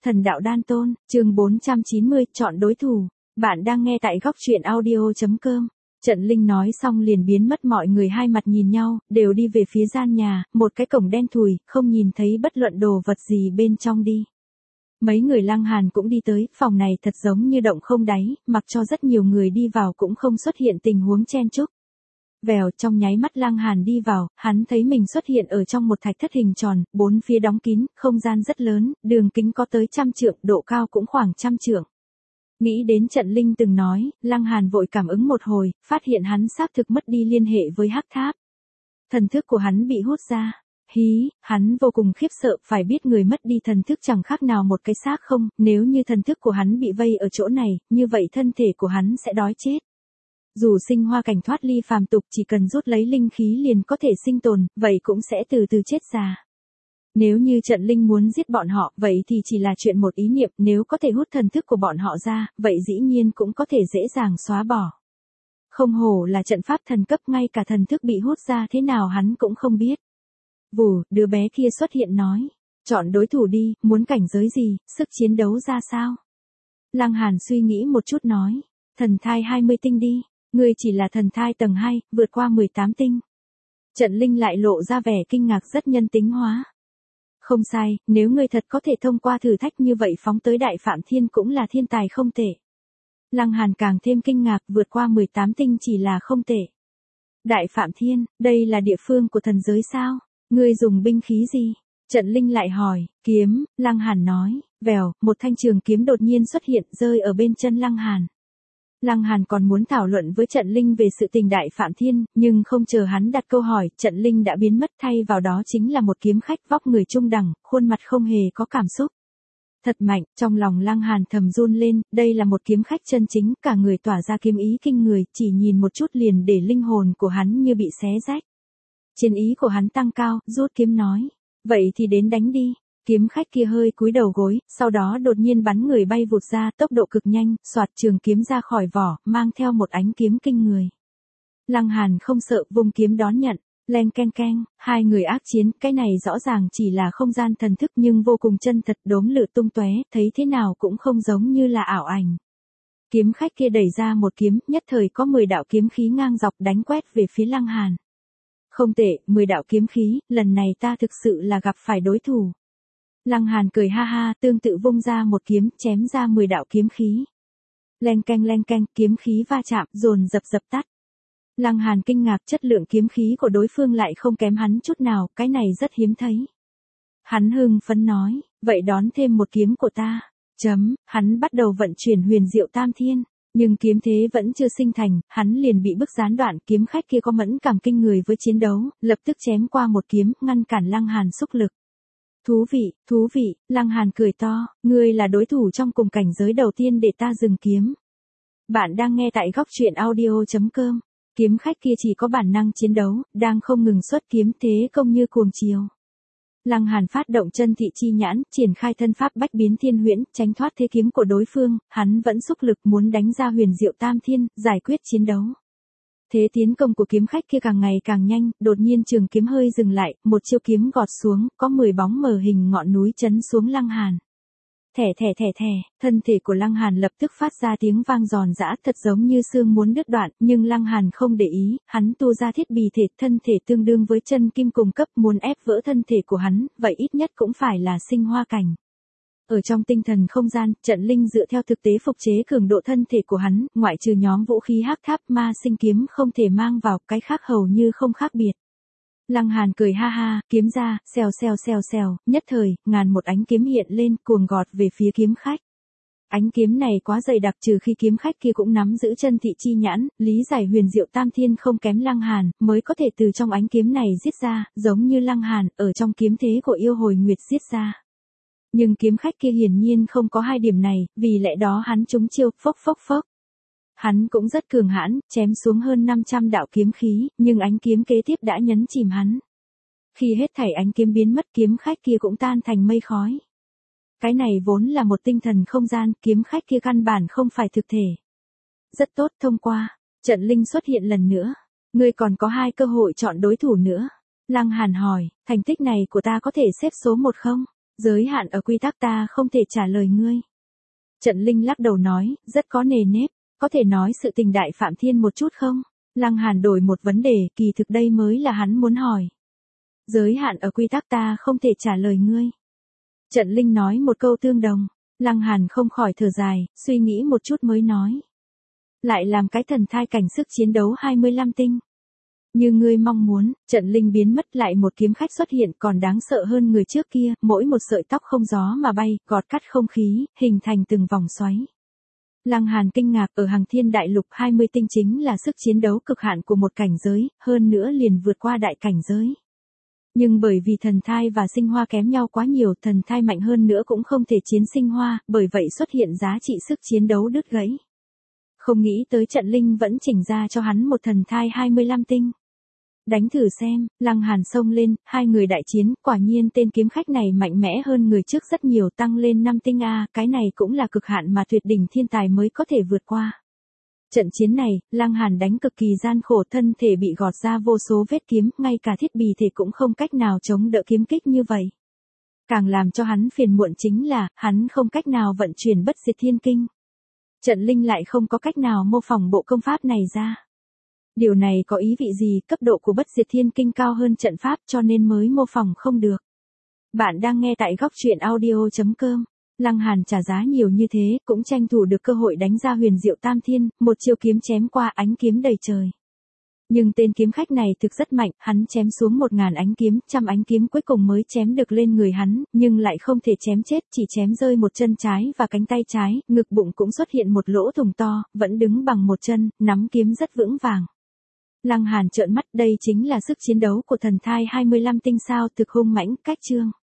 Thần đạo đan tôn, chương 490, chọn đối thủ. Bạn đang nghe tại góc truyện audio.com. Trận Linh nói xong liền biến mất, mọi người hai mặt nhìn nhau, đều đi về phía gian nhà, một cái cổng đen thùi, không nhìn thấy bất luận đồ vật gì bên trong đi. Mấy người Lăng Hàn cũng đi tới, phòng này thật giống như động không đáy, mặc cho rất nhiều người đi vào cũng không xuất hiện tình huống chen chúc. Vèo, trong nháy mắt Lăng Hàn đi vào, hắn thấy mình xuất hiện ở trong một thạch thất hình tròn, bốn phía đóng kín, không gian rất lớn, đường kính có tới 100 trượng, độ cao cũng khoảng 100 trượng. Nghĩ đến Trận Linh từng nói, Lăng Hàn vội cảm ứng một hồi, phát hiện hắn xác thực mất đi liên hệ với hắc tháp. Thần thức của hắn bị hút ra. Hí, hắn vô cùng khiếp sợ, phải biết người mất đi thần thức chẳng khác nào một cái xác không, nếu như thần thức của hắn bị vây ở chỗ này, như vậy thân thể của hắn sẽ đói chết. Dù sinh hoa cảnh thoát ly phàm tục chỉ cần rút lấy linh khí liền có thể sinh tồn, vậy cũng sẽ từ từ chết già. Nếu như Trận Linh muốn giết bọn họ, vậy thì chỉ là chuyện một ý niệm, nếu có thể hút thần thức của bọn họ ra, vậy dĩ nhiên cũng có thể dễ dàng xóa bỏ. Không hổ là trận pháp thần cấp, ngay cả thần thức bị hút ra thế nào hắn cũng không biết. Vù, đứa bé kia xuất hiện nói, chọn đối thủ đi, muốn cảnh giới gì, sức chiến đấu ra sao? Lăng Hàn suy nghĩ một chút nói, thần thai 20 tinh đi. Ngươi chỉ là thần thai tầng 2, vượt qua 18 tinh. Trận Linh lại lộ ra vẻ kinh ngạc rất nhân tính hóa. Không sai, nếu ngươi thật có thể thông qua thử thách như vậy phóng tới Đại Phạm Thiên cũng là thiên tài không tệ. Lăng Hàn càng thêm kinh ngạc, vượt qua 18 tinh chỉ là không tệ. Đại Phạm Thiên, đây là địa phương của thần giới sao? Ngươi dùng binh khí gì? Trận Linh lại hỏi, kiếm, Lăng Hàn nói, vèo, một thanh trường kiếm đột nhiên xuất hiện rơi ở bên chân Lăng Hàn. Lăng Hàn còn muốn thảo luận với Trận Linh về sự tình Đại Phạm Thiên, nhưng không chờ hắn đặt câu hỏi, Trận Linh đã biến mất, thay vào đó chính là một kiếm khách vóc người trung đẳng, khuôn mặt không hề có cảm xúc. Thật mạnh, trong lòng Lăng Hàn thầm run lên, đây là một kiếm khách chân chính, cả người tỏa ra kiếm ý kinh người, chỉ nhìn một chút liền để linh hồn của hắn như bị xé rách. Chiến ý của hắn tăng cao, rút kiếm nói, vậy thì đến đánh đi. Kiếm khách kia hơi cúi đầu gối, sau đó đột nhiên bắn người bay vụt ra, tốc độ cực nhanh, xoạt trường kiếm ra khỏi vỏ, mang theo một ánh kiếm kinh người. Lăng Hàn không sợ, vung kiếm đón nhận, leng keng keng, hai người ác chiến, cái này rõ ràng chỉ là không gian thần thức nhưng vô cùng chân thật, đốm lửa tung tóe, thấy thế nào cũng không giống như là ảo ảnh. Kiếm khách kia đẩy ra một kiếm, nhất thời có 10 đạo kiếm khí ngang dọc đánh quét về phía Lăng Hàn. Không tệ, 10 đạo kiếm khí, lần này ta thực sự là gặp phải đối thủ. Lăng Hàn cười ha ha, tương tự vung ra một kiếm, chém ra 10 đạo kiếm khí. Leng keng, kiếm khí va chạm, dồn dập dập tắt. Lăng Hàn kinh ngạc, chất lượng kiếm khí của đối phương lại không kém hắn chút nào, cái này rất hiếm thấy. Hắn hưng phấn nói, vậy đón thêm một kiếm của ta. Hắn bắt đầu vận chuyển huyền diệu tam thiên, nhưng kiếm thế vẫn chưa sinh thành, hắn liền bị bức gián đoạn, kiếm khách kia có mẫn cảm kinh người với chiến đấu, lập tức chém qua một kiếm, ngăn cản Lăng Hàn xúc lực. Thú vị, Lăng Hàn cười to, ngươi là đối thủ trong cùng cảnh giới đầu tiên để ta dừng kiếm. Bạn đang nghe tại góc truyện audio.com. Kiếm khách kia chỉ có bản năng chiến đấu, đang không ngừng xuất kiếm, thế công như cuồng chiều. Lăng Hàn phát động chân thị chi nhãn, triển khai thân pháp bách biến thiên huyễn, tránh thoát thế kiếm của đối phương, hắn vẫn xúc lực muốn đánh ra huyền diệu tam thiên, giải quyết chiến đấu. Thế tiến công của kiếm khách kia càng ngày càng nhanh, đột nhiên trường kiếm hơi dừng lại, một chiêu kiếm gọt xuống, có 10 bóng mờ hình ngọn núi chấn xuống Lăng Hàn. Thẻ, thân thể của Lăng Hàn lập tức phát ra tiếng vang giòn giã, thật giống như xương muốn đứt đoạn, nhưng Lăng Hàn không để ý, hắn tu ra thiết bì thể, thân thể tương đương với chân kim cùng cấp, muốn ép vỡ thân thể của hắn, vậy ít nhất cũng phải là sinh hoa cảnh. Ở trong tinh thần không gian, Trận Linh dựa theo thực tế phục chế cường độ thân thể của hắn, ngoại trừ nhóm vũ khí hắc tháp ma sinh kiếm không thể mang vào, cái khác hầu như không khác biệt. Lăng Hàn cười ha ha, kiếm ra, xèo, nhất thời, ngàn một ánh kiếm hiện lên, cuồng gọt về phía kiếm khách. Ánh kiếm này quá dày đặc, trừ khi kiếm khách kia cũng nắm giữ chân thị chi nhãn, lý giải huyền diệu tam thiên không kém Lăng Hàn, mới có thể từ trong ánh kiếm này giết ra, giống như Lăng Hàn, ở trong kiếm thế của yêu hồi nguyệt giết ra. Nhưng kiếm khách kia hiển nhiên không có hai điểm này, vì lẽ đó hắn trúng chiêu, phốc. Hắn cũng rất cường hãn, chém xuống hơn 500 đạo kiếm khí, nhưng ánh kiếm kế tiếp đã nhấn chìm hắn. Khi hết thảy ánh kiếm biến mất, kiếm khách kia cũng tan thành mây khói. Cái này vốn là một tinh thần không gian, kiếm khách kia căn bản không phải thực thể. Rất tốt, thông qua. Trận Linh xuất hiện lần nữa. Ngươi còn có 2 cơ hội chọn đối thủ nữa. Lăng Hàn hỏi, thành tích này của ta có thể xếp số 1 không? Giới hạn ở quy tắc ta không thể trả lời ngươi. Trận Linh lắc đầu nói, rất có nề nếp, có thể nói sự tình đại Phạm Thiên một chút không? Lăng Hàn đổi một vấn đề, kỳ thực đây mới là hắn muốn hỏi. Giới hạn ở quy tắc ta không thể trả lời ngươi. Trận Linh nói một câu tương đồng, Lăng Hàn không khỏi thở dài, suy nghĩ một chút mới nói. Lại làm cái thần thai cảnh sức chiến đấu 25 tinh. Như ngươi mong muốn, Trận Linh biến mất lại một kiếm khách xuất hiện còn đáng sợ hơn người trước kia, mỗi một sợi tóc không gió mà bay, gọt cắt không khí, hình thành từng vòng xoáy. Lăng Hàn kinh ngạc, ở Hằng Thiên Đại Lục 20 tinh chính là sức chiến đấu cực hạn của một cảnh giới, hơn nữa liền vượt qua đại cảnh giới. Nhưng bởi vì thần thai và sinh hoa kém nhau quá nhiều, thần thai mạnh hơn nữa cũng không thể chiến sinh hoa, bởi vậy xuất hiện giá trị sức chiến đấu đứt gãy. Không nghĩ tới Trận Linh vẫn chỉnh ra cho hắn một thần thai 25 tinh. Đánh thử xem, Lăng Hàn xông lên, hai người đại chiến, quả nhiên tên kiếm khách này mạnh mẽ hơn người trước rất nhiều, tăng lên 5 tinh A, cái này cũng là cực hạn mà tuyệt đỉnh thiên tài mới có thể vượt qua. Trận chiến này, Lăng Hàn đánh cực kỳ gian khổ, thân thể bị gọt ra vô số vết kiếm, ngay cả thiết bì thể cũng không cách nào chống đỡ kiếm kích như vậy. Càng làm cho hắn phiền muộn chính là, hắn không cách nào vận chuyển Bất Diệt Thiên Kinh. Trận Linh lại không có cách nào mô phỏng bộ công pháp này ra. Điều này có ý vị gì, cấp độ của Bất Diệt Thiên Kinh cao hơn trận pháp cho nên mới mô phỏng không được. Bạn đang nghe tại góc truyện audio.com. Lăng Hàn trả giá nhiều như thế, cũng tranh thủ được cơ hội đánh ra huyền diệu tam thiên, một chiêu kiếm chém qua ánh kiếm đầy trời. Nhưng tên kiếm khách này thực rất mạnh, hắn chém xuống 1000 ánh kiếm, 100 ánh kiếm cuối cùng mới chém được lên người hắn, nhưng lại không thể chém chết, chỉ chém rơi một chân trái và cánh tay trái, ngực bụng cũng xuất hiện một lỗ thủng to, vẫn đứng bằng một chân, nắm kiếm rất vững vàng. Lăng Hàn trợn mắt, đây chính là sức chiến đấu của thần thai 25 tinh sao, thực hung mãnh, cách chương.